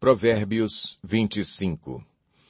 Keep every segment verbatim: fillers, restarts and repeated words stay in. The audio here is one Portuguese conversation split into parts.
Provérbios vinte e cinco.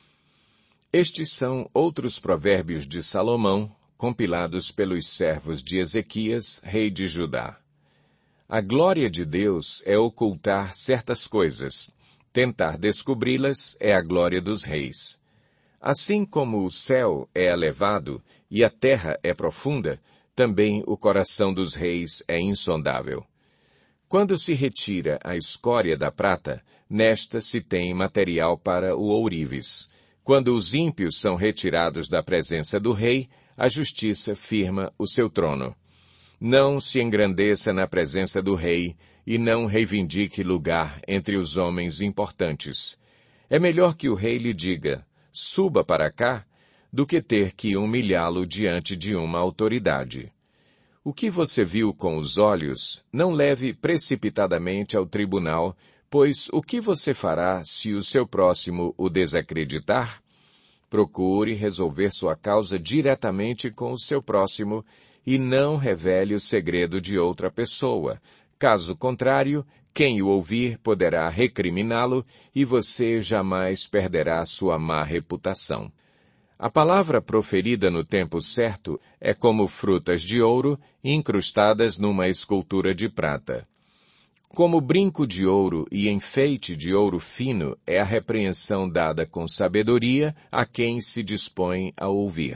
Estes são outros provérbios de Salomão, compilados pelos servos de Ezequias, rei de Judá. A glória de Deus é ocultar certas coisas. Tentar descobri-las é a glória dos reis. Assim como o céu é elevado e a terra é profunda, também o coração dos reis é insondável. Quando se retira a escória da prata, nesta se tem material para o ourives. Quando os ímpios são retirados da presença do rei, a justiça firma o seu trono. Não se engrandeça na presença do rei e não reivindique lugar entre os homens importantes. É melhor que o rei lhe diga, suba para cá, do que ter que humilhá-lo diante de uma autoridade. O que você viu com os olhos, não leve precipitadamente ao tribunal, pois o que você fará se o seu próximo o desacreditar? Procure resolver sua causa diretamente com o seu próximo e não revele o segredo de outra pessoa. Caso contrário, quem o ouvir poderá recriminá-lo e você jamais perderá sua má reputação. A palavra proferida no tempo certo é como frutas de ouro incrustadas numa escultura de prata. Como brinco de ouro e enfeite de ouro fino é a repreensão dada com sabedoria a quem se dispõe a ouvir.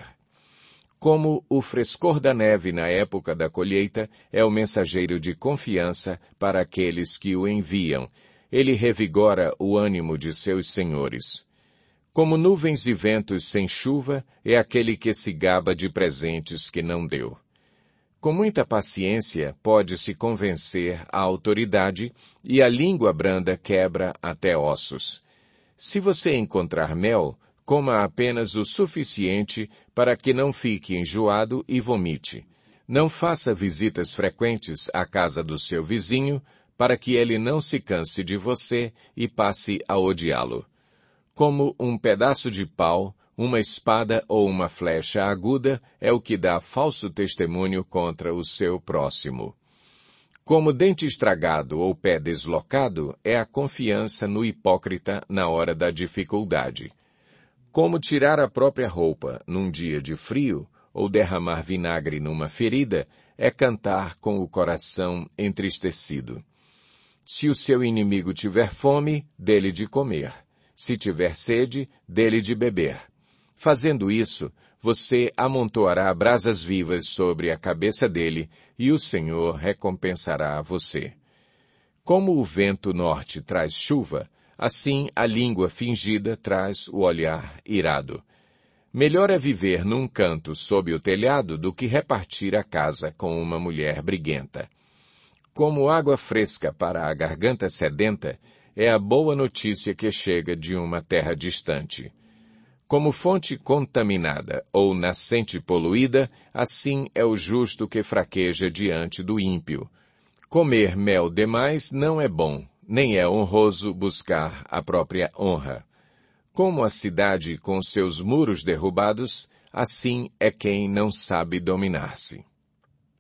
Como o frescor da neve na época da colheita é o mensageiro de confiança para aqueles que o enviam, ele revigora o ânimo de seus senhores. Como nuvens e ventos sem chuva, é aquele que se gaba de presentes que não deu. Com muita paciência, pode-se convencer a autoridade e a língua branda quebra até ossos. Se você encontrar mel, coma apenas o suficiente para que não fique enjoado e vomite. Não faça visitas frequentes à casa do seu vizinho, para que ele não se canse de você e passe a odiá-lo. Como um pedaço de pau, uma espada ou uma flecha aguda é o que dá falso testemunho contra o seu próximo. Como dente estragado ou pé deslocado é a confiança no hipócrita na hora da dificuldade. Como tirar a própria roupa num dia de frio ou derramar vinagre numa ferida é cantar com o coração entristecido. Se o seu inimigo tiver fome, dê-lhe de comer. Se tiver sede, dê-lhe de beber. Fazendo isso, você amontoará brasas vivas sobre a cabeça dele e o Senhor recompensará você. Como o vento norte traz chuva, assim a língua fingida traz o olhar irado. Melhor é viver num canto sob o telhado do que repartir a casa com uma mulher briguenta. Como água fresca para a garganta sedenta, é a boa notícia que chega de uma terra distante. Como fonte contaminada ou nascente poluída, assim é o justo que fraqueja diante do ímpio. Comer mel demais não é bom, nem é honroso buscar a própria honra. Como a cidade com seus muros derrubados, assim é quem não sabe dominar-se.